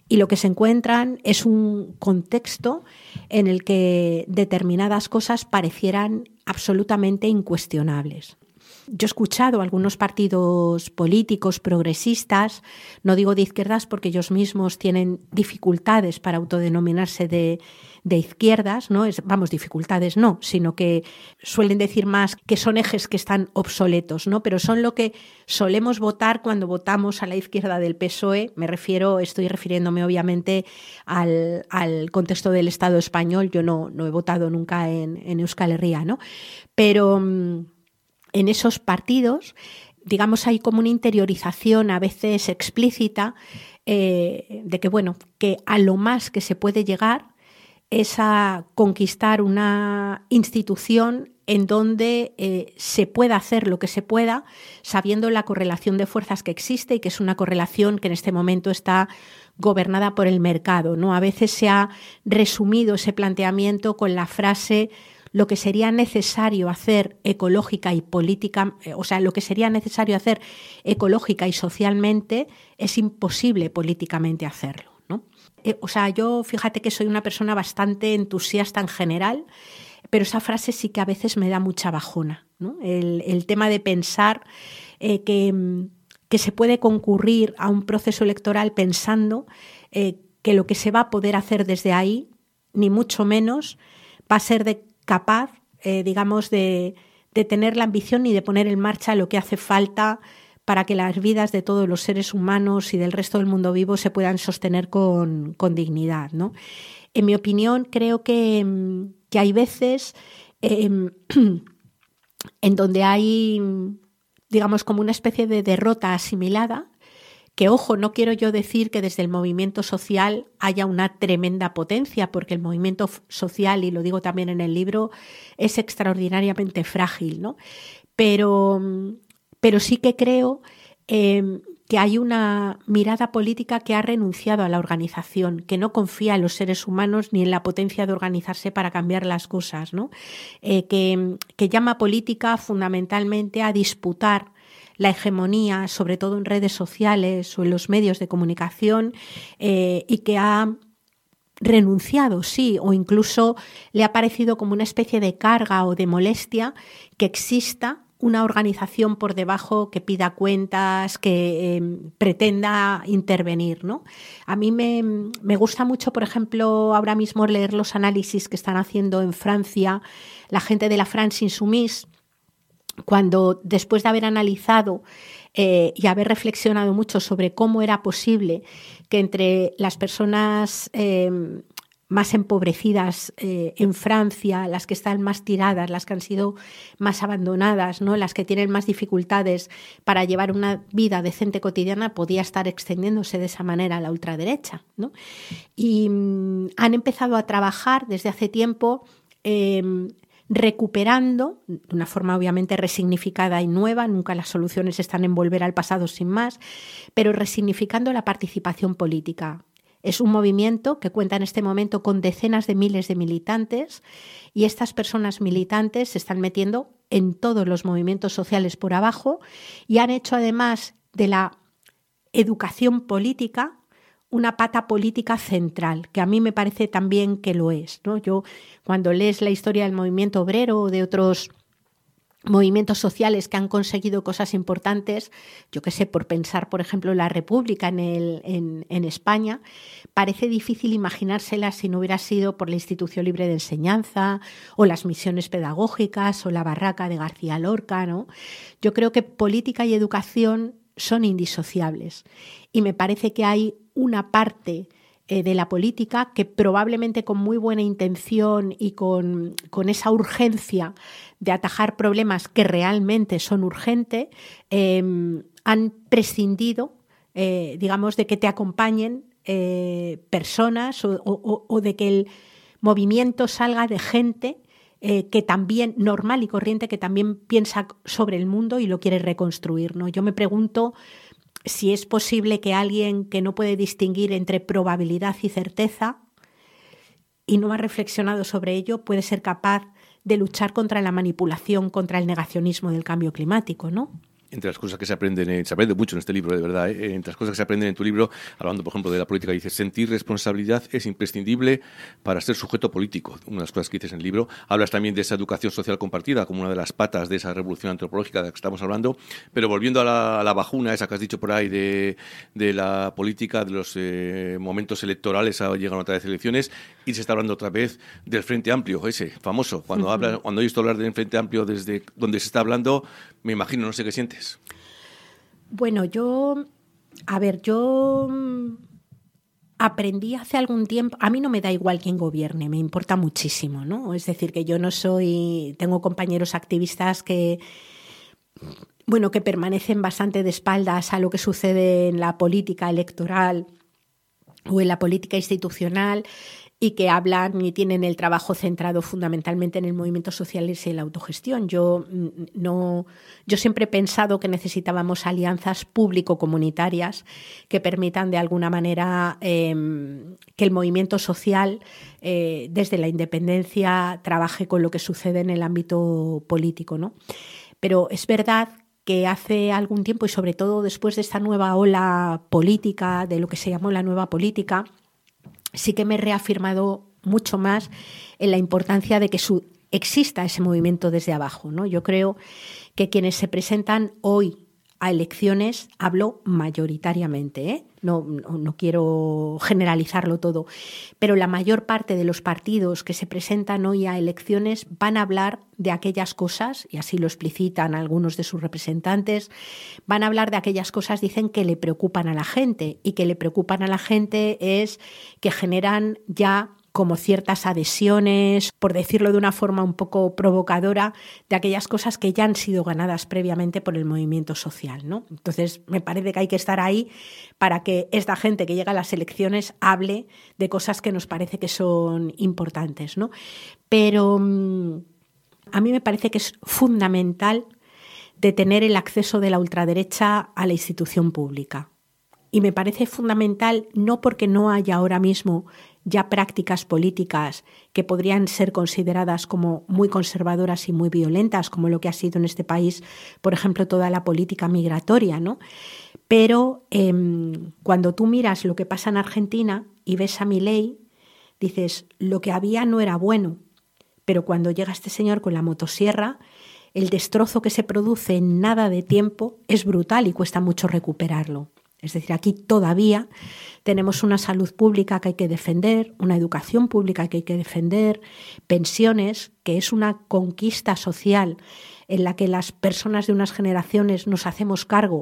y lo que se encuentran es un contexto en el que determinadas cosas parecieran absolutamente incuestionables. Yo he escuchado a algunos partidos políticos progresistas, no digo de izquierdas porque ellos mismos tienen dificultades para autodenominarse de, de izquierdas, ¿no? Es, vamos, dificultades no, sino que suelen decir más que son ejes que están obsoletos, ¿no? Pero son lo que solemos votar cuando votamos a la izquierda del P S O E. Me refiero, estoy refiriéndome obviamente al, al contexto del Estado español. Yo no, no he votado nunca en, en Euskal Herria, ¿no? Pero en esos partidos, digamos, hay como una interiorización a veces explícita eh, de que, bueno, que a lo más que se puede llegar es a conquistar una institución en donde eh, se pueda hacer lo que se pueda, sabiendo la correlación de fuerzas que existe y que es una correlación que en este momento está gobernada por el mercado, ¿no? A veces se ha resumido ese planteamiento con la frase: lo que sería necesario hacer ecológica y política, o sea, lo que sería necesario hacer ecológica y socialmente es imposible políticamente hacerlo, ¿no? Eh, o sea, yo fíjate que soy una persona bastante entusiasta en general, pero esa frase sí que a veces me da mucha bajona, ¿no? El, el tema de pensar eh, que, que se puede concurrir a un proceso electoral pensando eh, que lo que se va a poder hacer desde ahí, ni mucho menos, va a ser de capaz, eh, digamos, de, de tener la ambición y de poner en marcha lo que hace falta para que las vidas de todos los seres humanos y del resto del mundo vivo se puedan sostener con, con dignidad, ¿no? En mi opinión, creo que, que hay veces eh, en donde hay, digamos, como una especie de derrota asimilada, que, ojo, no quiero yo decir que desde el movimiento social haya una tremenda potencia, porque el movimiento social, y lo digo también en el libro, es extraordinariamente frágil, ¿no? Pero, pero sí que creo eh, que hay una mirada política que ha renunciado a la organización, que no confía en los seres humanos ni en la potencia de organizarse para cambiar las cosas, ¿no? Eh, que, que llama política fundamentalmente a disputar la hegemonía, sobre todo en redes sociales o en los medios de comunicación, eh, y que ha renunciado, sí, o incluso le ha parecido como una especie de carga o de molestia que exista una organización por debajo que pida cuentas, que eh, pretenda intervenir, ¿no? A mí me, me gusta mucho, por ejemplo, ahora mismo leer los análisis que están haciendo en Francia la gente de la France Insoumise, cuando después de haber analizado eh, y haber reflexionado mucho sobre cómo era posible que entre las personas eh, más empobrecidas eh, en Francia, las que están más tiradas, las que han sido más abandonadas, ¿no? Las que tienen más dificultades para llevar una vida decente cotidiana, podía estar extendiéndose de esa manera a la ultraderecha, ¿no? Y mmm, han empezado a trabajar desde hace tiempo eh, recuperando, de una forma obviamente resignificada y nueva, nunca las soluciones están en volver al pasado sin más, pero resignificando la participación política. Es un movimiento que cuenta en este momento con decenas de miles de militantes y estas personas militantes se están metiendo en todos los movimientos sociales por abajo y han hecho además de la educación política una pata política central, que a mí me parece también que lo es, ¿no? Yo, cuando lees la historia del movimiento obrero o de otros movimientos sociales que han conseguido cosas importantes, yo qué sé, por pensar, por ejemplo, la República en, el, en, en España, parece difícil imaginársela si no hubiera sido por la Institución Libre de Enseñanza o las misiones pedagógicas o la Barraca de García Lorca, ¿no? Yo creo que política y educación son indisociables y me parece que hay una parte eh, de la política que probablemente con muy buena intención y con, con esa urgencia de atajar problemas que realmente son urgentes, eh, han prescindido, eh, digamos, de que te acompañen eh, personas o, o, o de que el movimiento salga de gente Eh, que también, normal y corriente, que también piensa sobre el mundo y lo quiere reconstruir, ¿no? Yo me pregunto si es posible que alguien que no puede distinguir entre probabilidad y certeza y no ha reflexionado sobre ello puede ser capaz de luchar contra la manipulación, contra el negacionismo del cambio climático, ¿no? Entre las cosas que se aprenden, en, se aprende mucho en este libro, de verdad, ¿eh? Entre las cosas que se aprenden en tu libro, hablando, por ejemplo, de la política, dices, sentir responsabilidad es imprescindible para ser sujeto político. Una de las cosas que dices en el libro. Hablas también de esa educación social compartida como una de las patas de esa revolución antropológica de la que estamos hablando. Pero volviendo a la, a la bajuna esa que has dicho por ahí de, de la política, de los eh, momentos electorales, llegan otra vez elecciones, y se está hablando otra vez del Frente Amplio, ese famoso. Cuando, uh-huh. habla, cuando he visto hablar del Frente Amplio desde donde se está hablando, me imagino, no sé qué sientes. Bueno, yo, a ver, yo aprendí hace algún tiempo, a mí no me da igual quién gobierne, me importa muchísimo, ¿no? Es decir, que yo no soy, tengo compañeros activistas que, bueno, que permanecen bastante de espaldas a lo que sucede en la política electoral o en la política institucional, y que hablan y tienen el trabajo centrado fundamentalmente en el movimiento social y en la autogestión. Yo, no, yo siempre he pensado que necesitábamos alianzas público-comunitarias que permitan de alguna manera eh, que el movimiento social, eh, desde la independencia, trabaje con lo que sucede en el ámbito político, ¿no? Pero es verdad que hace algún tiempo, y sobre todo después de esta nueva ola política, de lo que se llamó la nueva política, sí que me he reafirmado mucho más en la importancia de que su, exista ese movimiento desde abajo, ¿no? Yo creo que quienes se presentan hoy a elecciones, hablo mayoritariamente, ¿eh? no, no, no quiero generalizarlo todo, pero la mayor parte de los partidos que se presentan hoy a elecciones van a hablar de aquellas cosas, y así lo explicitan algunos de sus representantes, van a hablar de aquellas cosas, dicen, que le preocupan a la gente, y que le preocupan a la gente es que generan ya como ciertas adhesiones, por decirlo de una forma un poco provocadora, de aquellas cosas que ya han sido ganadas previamente por el movimiento social, ¿no? Entonces, me parece que hay que estar ahí para que esta gente que llega a las elecciones hable de cosas que nos parece que son importantes, ¿no? Pero mmm, a mí me parece que es fundamental detener el acceso de la ultraderecha a la institución pública. Y me parece fundamental no porque no haya ahora mismo ya prácticas políticas que podrían ser consideradas como muy conservadoras y muy violentas, como lo que ha sido en este país, por ejemplo, toda la política migratoria, ¿no? Pero eh, cuando tú miras lo que pasa en Argentina y ves a Milei, dices, lo que había no era bueno, pero cuando llega este señor con la motosierra, el destrozo que se produce en nada de tiempo es brutal y cuesta mucho recuperarlo. Es decir, aquí todavía tenemos una salud pública que hay que defender, una educación pública que hay que defender, pensiones, que es una conquista social en la que las personas de unas generaciones nos hacemos cargo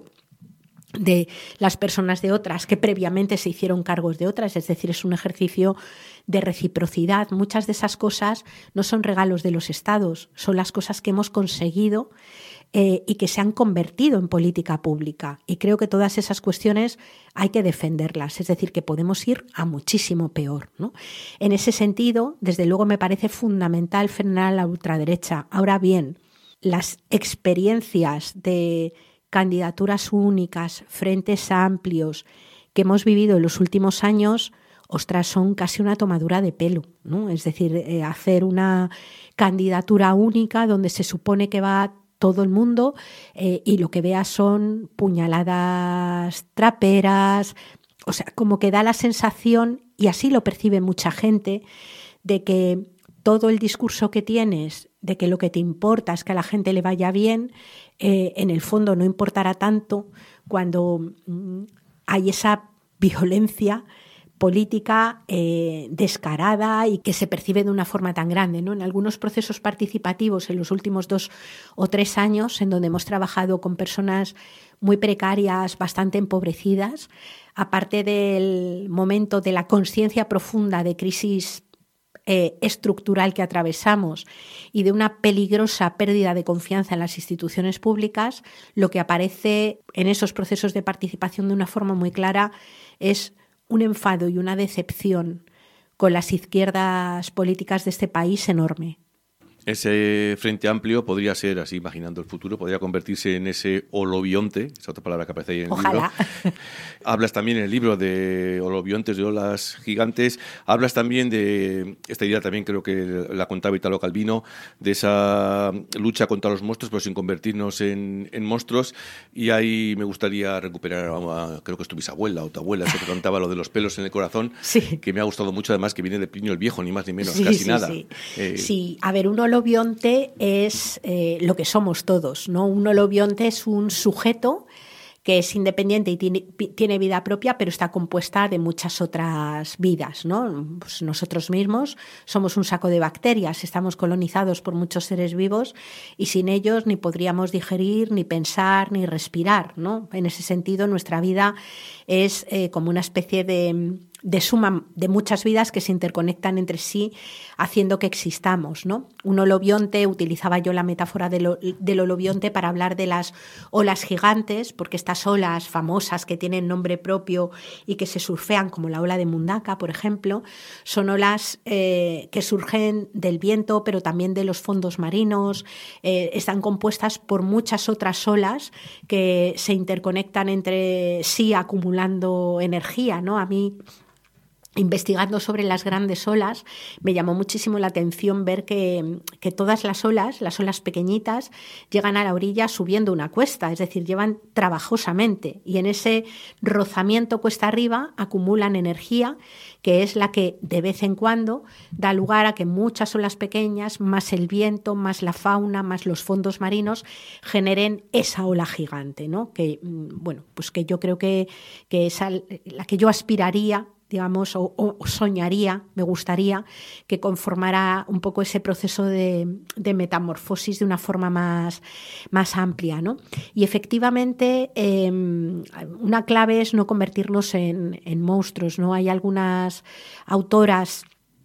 de las personas de otras que previamente se hicieron cargos de otras, es decir, es un ejercicio de reciprocidad. Muchas de esas cosas no son regalos de los estados, son las cosas que hemos conseguido eh, y que se han convertido en política pública. Y creo que todas esas cuestiones hay que defenderlas, es decir, que podemos ir a muchísimo peor, ¿no? En ese sentido, desde luego me parece fundamental frenar a la ultraderecha. Ahora bien, las experiencias de candidaturas únicas, frentes amplios que hemos vivido en los últimos años, ostras, son casi una tomadura de pelo, ¿no? Es decir, eh, hacer una candidatura única donde se supone que va todo el mundo eh, y lo que vea son puñaladas traperas, o sea, como que da la sensación, y así lo percibe mucha gente, de que todo el discurso que tienes, de que lo que te importa es que a la gente le vaya bien, eh, en el fondo no importará tanto cuando mm, hay esa violencia política eh, descarada y que se percibe de una forma tan grande, ¿no? En algunos procesos participativos en los últimos dos o tres años, en donde hemos trabajado con personas muy precarias, bastante empobrecidas, aparte del momento de la conciencia profunda de crisis eh, estructural que atravesamos y de una peligrosa pérdida de confianza en las instituciones públicas, lo que aparece en esos procesos de participación de una forma muy clara es un enfado y una decepción con las izquierdas políticas de este país enorme. Ese frente amplio podría ser, así imaginando el futuro, podría convertirse en ese holobionte, esa otra palabra que aparece ahí en el Ojalá. libro. Hablas también en el libro de holobiontes, de olas gigantes. Hablas también de, esta idea también creo que la contaba Italo Calvino, de esa lucha contra los monstruos, pero sin convertirnos en, en monstruos. Y ahí me gustaría recuperar, a, creo que es tu bisabuela o tu abuela, esa que contaba lo de los pelos en el corazón, sí. que me ha gustado mucho, además que viene de Plinio el Viejo, ni más ni menos, sí, casi sí, nada. Sí. Eh, sí, a ver, un holobionte es eh, lo que somos todos, ¿no? Un holobionte es un sujeto que es independiente y tiene, tiene vida propia, pero está compuesta de muchas otras vidas, ¿no? Pues nosotros mismos somos un saco de bacterias, estamos colonizados por muchos seres vivos y sin ellos ni podríamos digerir, ni pensar, ni respirar, ¿no? En ese sentido, nuestra vida es eh, como una especie de... de suma de muchas vidas que se interconectan entre sí haciendo que existamos, ¿no? Un holobionte, utilizaba yo la metáfora del, del holobionte para hablar de las olas gigantes, porque estas olas famosas que tienen nombre propio y que se surfean, como la ola de Mundaka, por ejemplo, son olas eh, que surgen del viento, pero también de los fondos marinos, eh, están compuestas por muchas otras olas que se interconectan entre sí acumulando energía, ¿no? A mí, investigando sobre las grandes olas, me llamó muchísimo la atención ver que, que todas las olas, las olas pequeñitas, llegan a la orilla subiendo una cuesta, es decir, llevan trabajosamente y en ese rozamiento cuesta arriba acumulan energía que es la que de vez en cuando da lugar a que muchas olas pequeñas, más el viento, más la fauna, más los fondos marinos, generen esa ola gigante, ¿no? Que, bueno, pues que yo creo que, que es la que yo aspiraría, digamos, o, o soñaría, me gustaría que conformara un poco ese proceso de, de metamorfosis de una forma más, más amplia, ¿no? Y efectivamente, eh, una clave es no convertirnos en, en monstruos, ¿no? Hay algunas autoras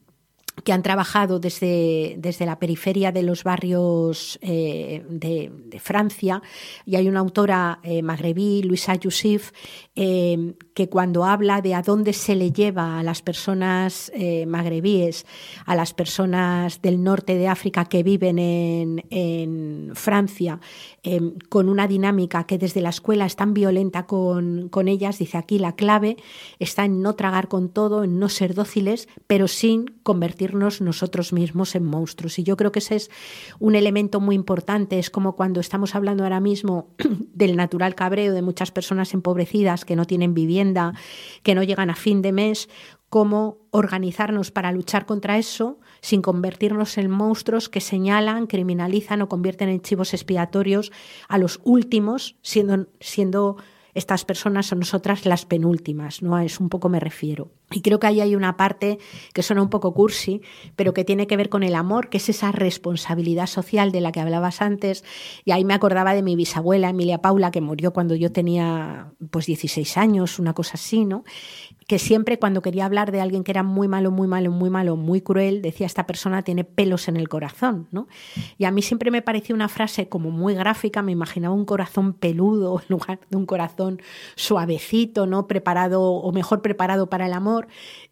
que han trabajado desde, desde la periferia de los barrios eh, de, de Francia, y hay una autora eh, magrebí, Louisa Youssef, eh, que cuando habla de a dónde se le lleva a las personas eh, magrebíes, a las personas del norte de África que viven en, en Francia, eh, con una dinámica que desde la escuela es tan violenta con, con ellas, dice aquí la clave está en no tragar con todo, en no ser dóciles, pero sin convertirnos nosotros mismos en monstruos. Y yo creo que ese es un elemento muy importante. Es como cuando estamos hablando ahora mismo del natural cabreo de muchas personas empobrecidas que no tienen vivienda, que no llegan a fin de mes, cómo organizarnos para luchar contra eso sin convertirnos en monstruos que señalan, criminalizan o convierten en chivos expiatorios a los últimos, siendo, siendo estas personas son nosotras las penúltimas, ¿no? A eso un poco me refiero. Y creo que ahí hay una parte que suena un poco cursi, pero que tiene que ver con el amor, que es esa responsabilidad social de la que hablabas antes. Y ahí me acordaba de mi bisabuela, Emilia Paula, que murió cuando yo tenía pues dieciséis años, una cosa así, ¿no? Que siempre cuando quería hablar de alguien que era muy malo, muy malo, muy malo, muy cruel, decía esta persona tiene pelos en el corazón, ¿no? Y a mí siempre me pareció una frase como muy gráfica, me imaginaba un corazón peludo en lugar de un corazón suavecito, ¿no? Preparado o mejor preparado para el amor.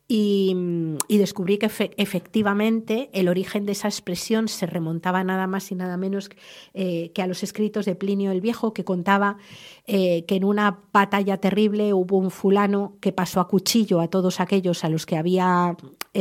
Y, y descubrí que efe, efectivamente el origen de esa expresión se remontaba nada más y nada menos eh, que a los escritos de Plinio el Viejo, que contaba eh, que en una batalla terrible hubo un fulano que pasó a cuchillo a todos aquellos a los que había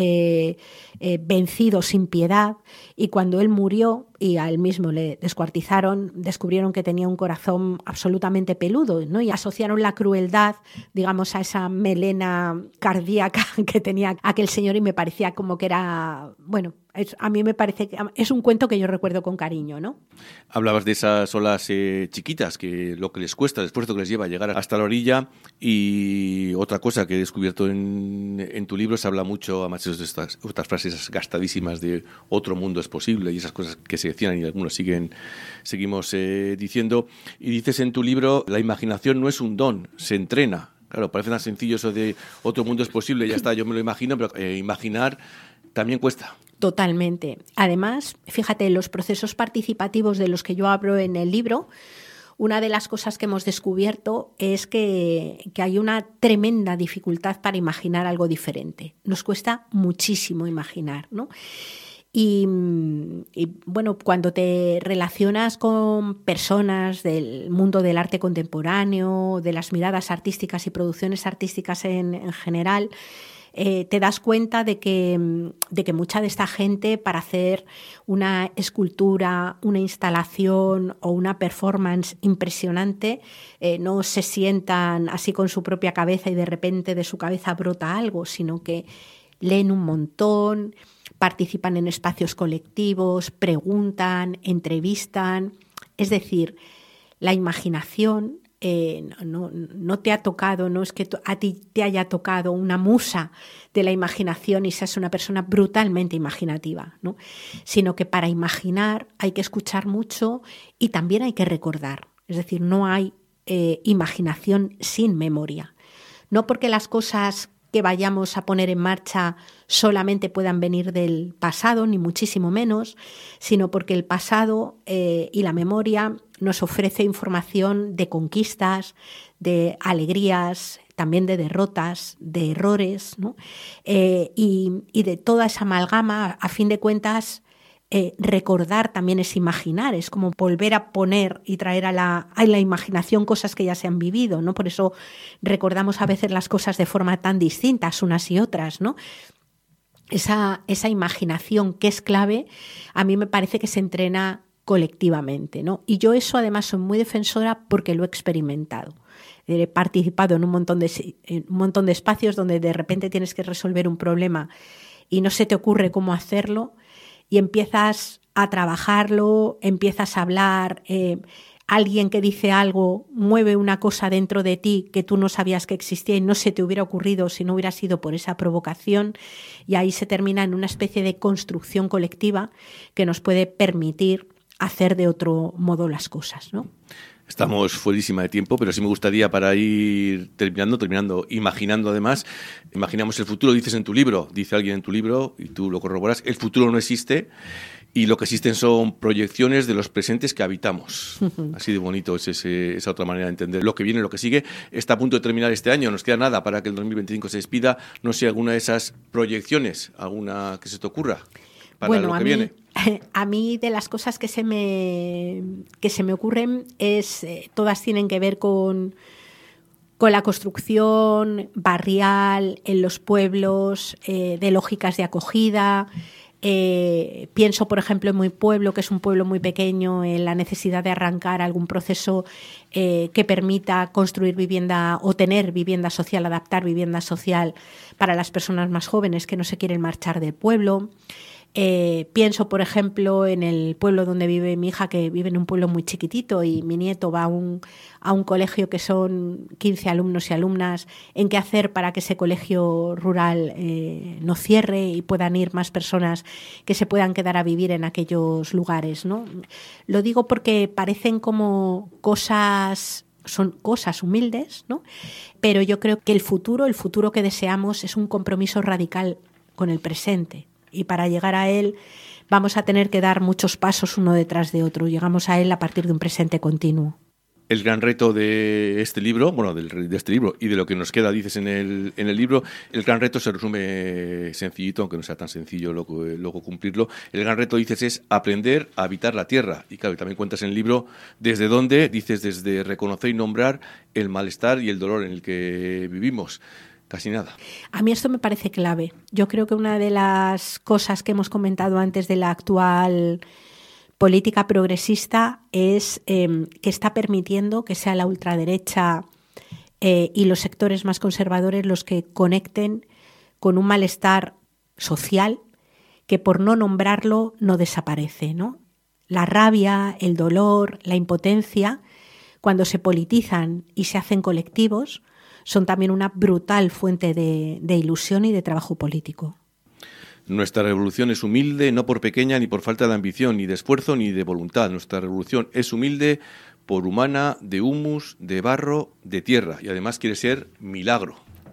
eh, eh, vencido sin piedad, y cuando él murió y a él mismo le descuartizaron, descubrieron que tenía un corazón absolutamente peludo, ¿no? Y asociaron la crueldad, digamos, a esa melena cardíaca que tenía aquel señor, y me parecía como que era, bueno, es, a mí me parece que es un cuento que yo recuerdo con cariño, ¿no? Hablabas de esas olas eh, chiquitas, que lo que les cuesta, el esfuerzo que les lleva a llegar hasta la orilla, y otra cosa que he descubierto en, en tu libro, se habla mucho, además de estas otras frases gastadísimas de otro mundo es posible y esas cosas que se decían y algunos siguen seguimos eh, diciendo, y dices en tu libro, la imaginación no es un don, se entrena. Claro, parece tan sencillo eso de otro mundo es posible, ya está, yo me lo imagino, pero eh, imaginar también cuesta. Totalmente. Además, fíjate, los procesos participativos de los que yo hablo en el libro, una de las cosas que hemos descubierto es que, que hay una tremenda dificultad para imaginar algo diferente. Nos cuesta muchísimo imaginar, ¿no? Y, y bueno, cuando te relacionas con personas del mundo del arte contemporáneo, de las miradas artísticas y producciones artísticas en, en general, eh, te das cuenta de que, de que mucha de esta gente, para hacer una escultura, una instalación o una performance impresionante, eh, no se sientan así con su propia cabeza y de repente de su cabeza brota algo, sino que leen un montón, participan en espacios colectivos, preguntan, entrevistan. Es decir, la imaginación eh, no, no te ha tocado, no es que a ti te haya tocado una musa de la imaginación y seas una persona brutalmente imaginativa, ¿no? Sino que para imaginar hay que escuchar mucho y también hay que recordar. Es decir, no hay eh, imaginación sin memoria. No porque las cosas que vayamos a poner en marcha solamente puedan venir del pasado, ni muchísimo menos, sino porque el pasado eh, y la memoria nos ofrece información de conquistas, de alegrías, también de derrotas, de errores, ¿no? eh, y, y de toda esa amalgama, a fin de cuentas, Eh, recordar también es imaginar, es como volver a poner y traer a la, a la imaginación cosas que ya se han vivido, ¿no? Por eso recordamos a veces las cosas de forma tan distintas unas y otras, ¿no? Esa, esa imaginación que es clave, a mí me parece que se entrena colectivamente, ¿no? Y yo eso además soy muy defensora porque lo he experimentado. He participado en un montón de, en un montón de espacios donde de repente tienes que resolver un problema y no se te ocurre cómo hacerlo, y empiezas a trabajarlo, empiezas a hablar, eh, alguien que dice algo mueve una cosa dentro de ti que tú no sabías que existía y no se te hubiera ocurrido si no hubiera sido por esa provocación, y ahí se termina en una especie de construcción colectiva que nos puede permitir hacer de otro modo las cosas, ¿no? Estamos fuerísima de tiempo, pero sí me gustaría, para ir terminando, terminando, imaginando además, imaginamos el futuro, dices en tu libro, dice alguien en tu libro, y tú lo corroboras, el futuro no existe, y lo que existen son proyecciones de los presentes que habitamos. Uh-huh. Así de bonito es ese, esa otra manera de entender lo que viene, lo que sigue. Está a punto de terminar este año, nos queda nada para que el dos mil veinticinco se despida. No sé, alguna de esas proyecciones, alguna que se te ocurra para bueno, lo que a mí, viene. A mí de las cosas que se me, que se me ocurren es, eh, todas tienen que ver con, con la construcción barrial en los pueblos, eh, de lógicas de acogida. Eh, pienso, por ejemplo, en mi pueblo, que es un pueblo muy pequeño, en la necesidad de arrancar algún proceso eh, que permita construir vivienda o tener vivienda social, adaptar vivienda social para las personas más jóvenes que no se quieren marchar del pueblo. Eh, pienso, por ejemplo, en el pueblo donde vive mi hija, que vive en un pueblo muy chiquitito, y mi nieto va a un, a un colegio que son quince alumnos y alumnas, en qué hacer para que ese colegio rural eh, no cierre y puedan ir más personas que se puedan quedar a vivir en aquellos lugares, ¿no? Lo digo porque parecen como cosas... son cosas humildes, ¿no? Pero yo creo que el futuro, el futuro que deseamos, es un compromiso radical con el presente. Y para llegar a él vamos a tener que dar muchos pasos uno detrás de otro. Llegamos a él a partir de un presente continuo. El gran reto de este libro, bueno, del, de este libro y de lo que nos queda, dices en el, en el libro, el gran reto se resume sencillito, aunque no sea tan sencillo luego, luego cumplirlo. El gran reto, dices, es aprender a habitar la tierra. Y claro, también cuentas en el libro desde dónde, dices, desde reconocer y nombrar el malestar y el dolor en el que vivimos. Casi nada. A mí esto me parece clave. Yo creo que una de las cosas que hemos comentado antes de la actual política progresista es eh, que está permitiendo que sea la ultraderecha eh, y los sectores más conservadores los que conecten con un malestar social que, por no nombrarlo, no desaparece, ¿no? La rabia, el dolor, la impotencia, cuando se politizan y se hacen colectivos, son también una brutal fuente de, de ilusión y de trabajo político. Nuestra revolución es humilde, no por pequeña ni por falta de ambición, ni de esfuerzo, ni de voluntad. Nuestra revolución es humilde por humana, de humus, de barro, de tierra, y además quiere ser milagro.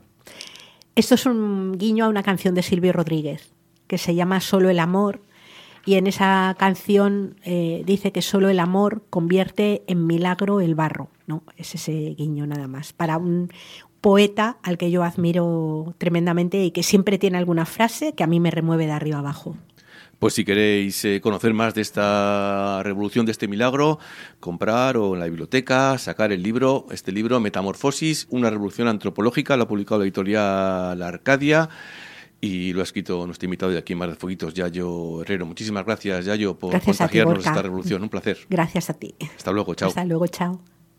Esto es un guiño a una canción de Silvio Rodríguez, que se llama Solo el amor, y en esa canción eh, dice que solo el amor convierte en milagro el barro, ¿no? Es ese guiño nada más, para un poeta al que yo admiro tremendamente y que siempre tiene alguna frase que a mí me remueve de arriba abajo. Pues si queréis eh, conocer más de esta revolución, de este milagro, comprar o en la biblioteca, sacar el libro, este libro, Metamorfosis, una revolución antropológica, lo ha publicado la editorial Arcadia y lo ha escrito nuestro invitado de aquí en Mar de Fueguitos, Yayo Herrero. Muchísimas gracias, Yayo, por gracias contagiarnos a ti, de esta revolución. Un placer. Gracias a ti. Hasta luego, chao. Hasta luego, chao.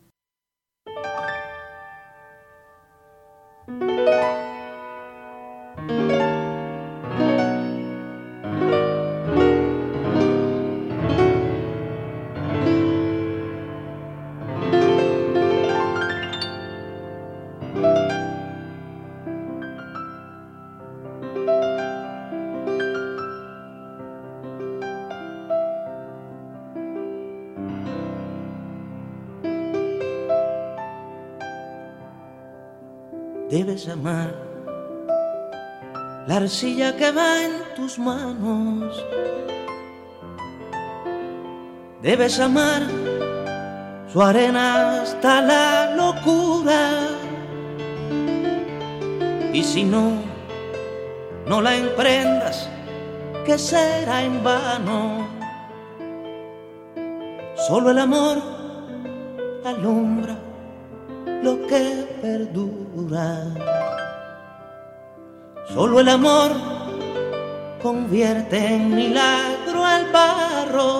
Debes amar la arcilla que va en tus manos. Debes amar su arena hasta la locura. Y si no, no la emprendas, que será en vano. Solo el amor alumbra lo que perdura. Solo el amor convierte en milagro el barro.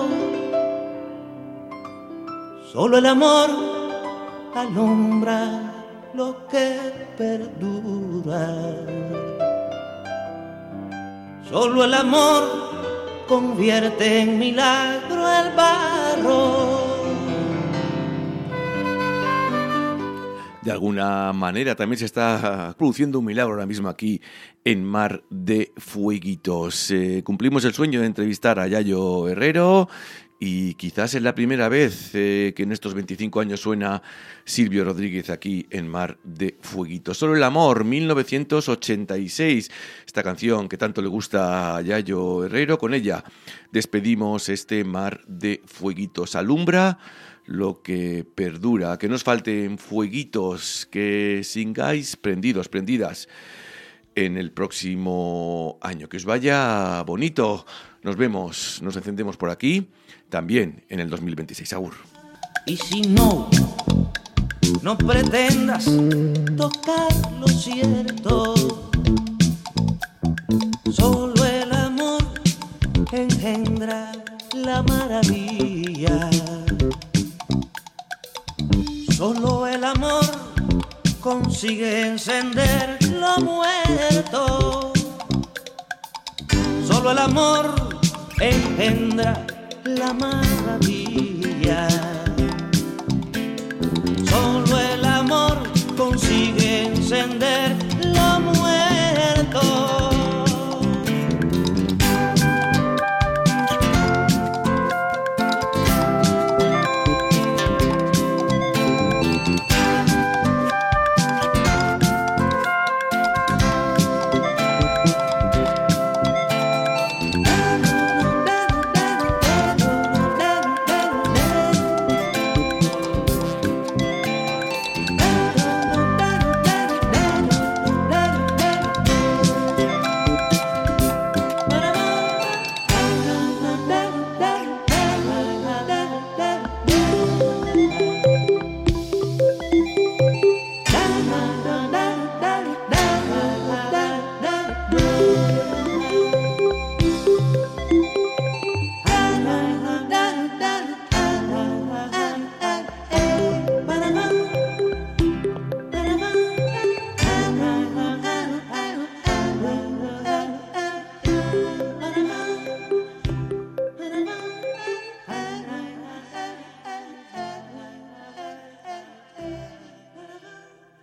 Solo el amor alumbra lo que perdura. Solo el amor convierte en milagro el barro. De alguna manera también se está produciendo un milagro ahora mismo aquí en Mar de Fueguitos. Eh, cumplimos el sueño de entrevistar a Yayo Herrero y quizás es la primera vez eh, que en estos veinticinco años suena Silvio Rodríguez aquí en Mar de Fueguitos. Solo el amor, mil novecientos ochenta y seis, esta canción que tanto le gusta a Yayo Herrero. Con ella despedimos este Mar de Fueguitos. Alumbra lo que perdura, que nos falten fueguitos, que sigáis prendidos, prendidas en el próximo año. Que os vaya bonito. Nos vemos, nos encendemos por aquí, también en el dos mil veintiséis. Agur. Y si no, no pretendas tocar lo cierto. Solo el amor engendra la maravilla. Solo el amor consigue encender lo muerto. Solo el amor engendra la maravilla. Solo el amor consigue encender